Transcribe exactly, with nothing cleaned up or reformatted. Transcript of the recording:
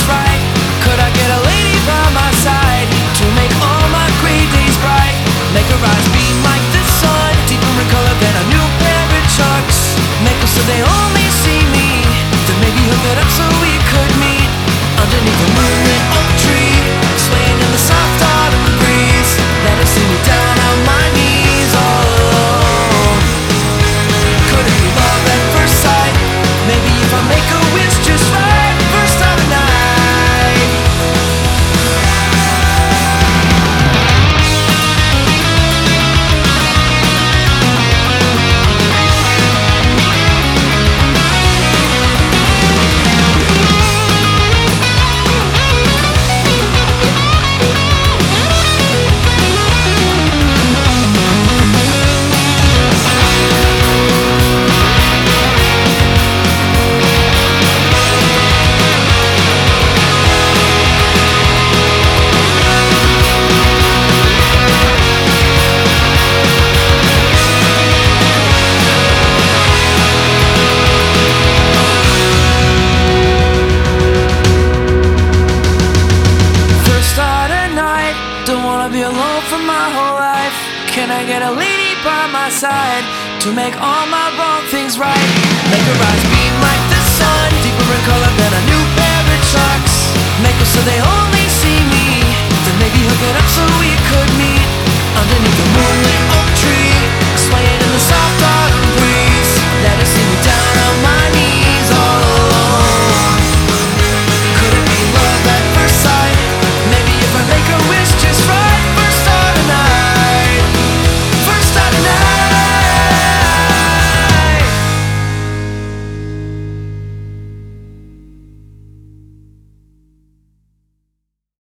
right? Could I get a lady by my side to make all my gray days bright? Make her eyes beam like the sun, deeper in color than a new pair of chucks. Make her so they only see me, then maybe hook it up so we could meet underneath a moonlit oak tree, swaying in the soft autumn breeze. Let her see me down on my knees all alone. Could it be love at first sight? Maybe if I make a wish just right, first of the night. Don't wanna be alone for my whole life. Can I get a lady by my side to make all my wrong things right? Make her eyes beam like the sun, deeper in color than a new pair of chucks. Make her so they only see me, then maybe hook it up so we could meet underneath the moonlit